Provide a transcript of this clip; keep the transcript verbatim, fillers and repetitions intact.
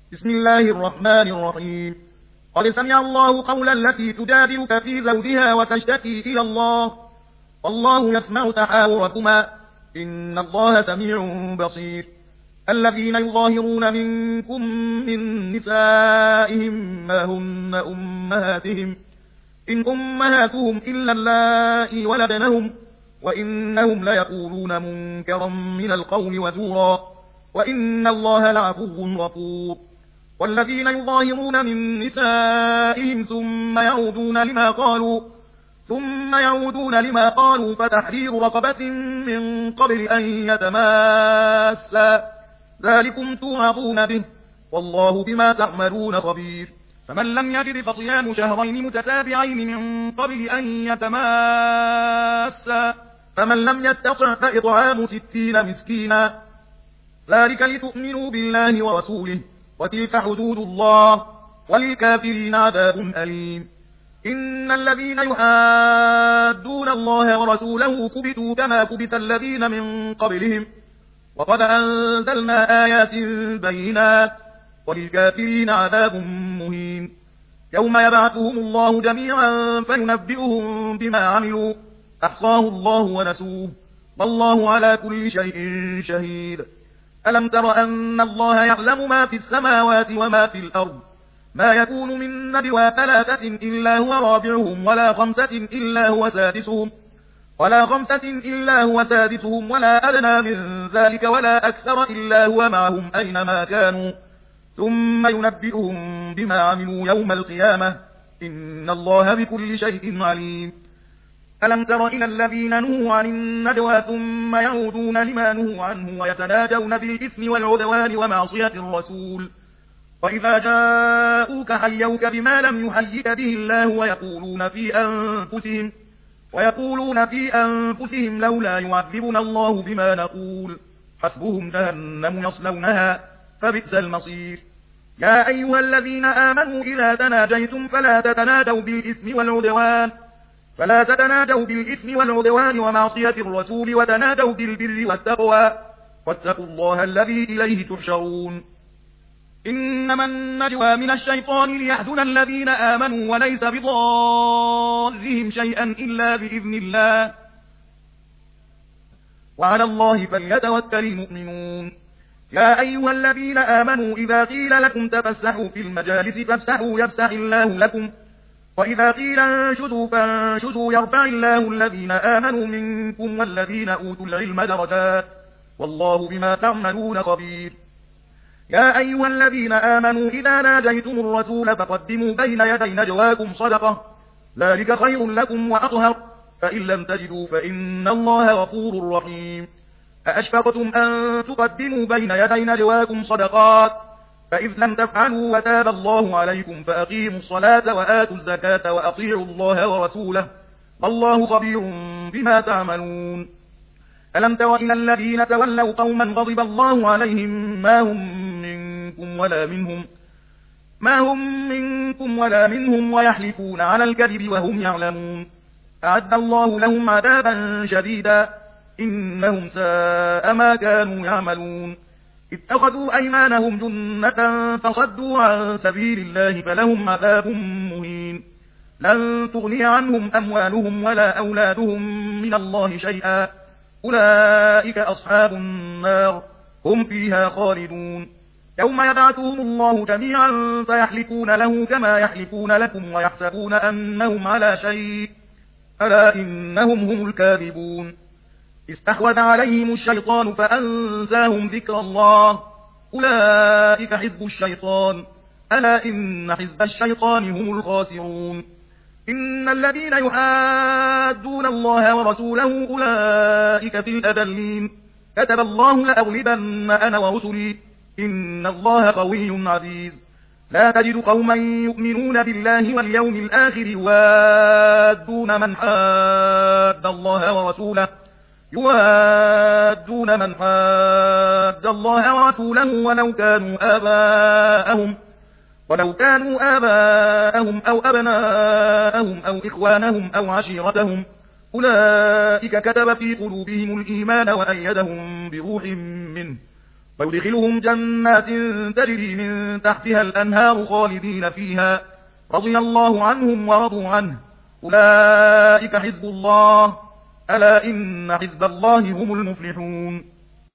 بسم الله الرحمن الرحيم. قد سمع الله قول التي تجادلك في زوجها وتشتكي إلى الله والله يسمع تحاوركما إن الله سميع بصير. الذين يظاهرون منكم من نسائهم ما هن أمهاتهم إن أمهاتهم إلا اللائي ولدنهم وإنهم ليقولون منكرا من القول وزورا وإن الله لعفو غفور. والذين يظاهرون من نسائهم ثم يعودون لما قالوا ثم يعودون لما قالوا فتحرير رقبة من قبل أن يتماسا ذلكم توعظون به والله بما تعملون خبير. فمن لم يجد فصيام شهرين متتابعين من قبل أن يتماسا فمن لم يستطع فإطعام ستين مسكينا ذلك لتؤمنوا بالله ورسوله وتلك حدود الله وللكافرين عذاب أليم. إن الذين يحادون الله ورسوله كبتوا كما كبت الذين من قبلهم وقد أنزلنا آيات بينات وللكافرين عذاب مهين. يوم يبعثهم الله جميعا فينبئهم بما عملوا أحصاه الله ونسوه والله على كل شيء شهيد. ألم تر أن الله يعلم ما في السماوات وما في الأرض ما يكون من نجوى ثلاثة إلا هو رابعهم ولا خمسة إلا هو سادسهم ولا خمسة إلا هو سادسهم ولا أدنى من ذلك ولا أكثر إلا هو معهم أينما كانوا ثم ينبئهم بما عملوا يوم القيامة إن الله بكل شيء عليم. ألم تر إلى الذين نهوا عن النجوى ثم يعودون لما نهوا عنه ويتناجون بالإثم والعدوان ومعصية الرسول وإذا جاءوك حيوك بما لم يحيك به الله ويقولون في أنفسهم ويقولون في أنفسهم لولا يعذبنا الله بما نقول حسبهم جهنم يصلونها فبئس المصير. يا أيها الذين آمنوا إذا تناجيتم فلا تتناجوا بالإثم والعدوان فلا تتناجوا بالإثم والعدوان ومعصية الرسول وتناجوا بالبر والتقوى واتقوا الله الذي إليه تحشرون. إنما النجوى من الشيطان ليحزن الذين آمنوا وليس بضارهم شيئا إلا بإذن الله وعلى الله فليتوكل المؤمنون. يا أيها الذين آمنوا إذا قيل لكم تفسحوا في المجالس فافسحوا يفسح الله لكم وإذا قيل انشزوا فانشزوا يرفع الله الذين آمنوا منكم والذين أوتوا العلم درجات والله بما تعملون خبير. يا أيها الذين آمنوا إذا ناجيتم الرسول فقدموا بين يدي نجواكم صدقة ذلك خير لكم وأطهر فإن لم تجدوا فإن الله غفور رحيم. أأشفقتم أن تقدموا بين يدي نجواكم صدقات فإذ لم تفعلوا وتاب الله عليكم فأقيموا الصلاة وآتوا الزكاة وأطيعوا الله ورسوله والله خبير بما تعملون. ألم تر إلى الذين تولوا قوما غضب الله عليهم ما هم منكم ولا منهم ما هم منكم ولا منهم ويحلفون على الكذب وهم يعلمون أعد الله لهم عذابا شديدا إنهم ساء ما كانوا يعملون. اتخذوا أيمانهم جنة فصدوا عن سبيل الله فلهم عذاب مهين. لن تغني عنهم أموالهم ولا أولادهم من الله شيئا أولئك أصحاب النار هم فيها خالدون. يوم يبعثهم الله جميعا فيحلفون له كما يحلفون لكم ويحسبون أنهم على شيء ألا إنهم هم الكاذبون. استحوذ عليهم الشيطان فأنساهم ذكر الله أولئك حزب الشيطان ألا إن حزب الشيطان هم الخاسرون. إن الذين يحادون الله ورسوله أولئك في الأذلين كتب الله لأغلبن أنا ورسلي إن الله قوي عزيز. لا تجد قوما يؤمنون بالله واليوم الآخر يوادون من حاد الله ورسوله يوادون من حاد الله ورسوله ولو كانوا آباءهم ولو كانوا آباءهم أو أبناءهم أو إخوانهم أو عشيرتهم أولئك كتب في قلوبهم الإيمان وأيدهم بروح منه ويدخلهم جنات تجري من تحتها الأنهار خالدين فيها رضي الله عنهم ورضوا عنه أولئك حزب الله ألا إن حزب الله هم المفلحون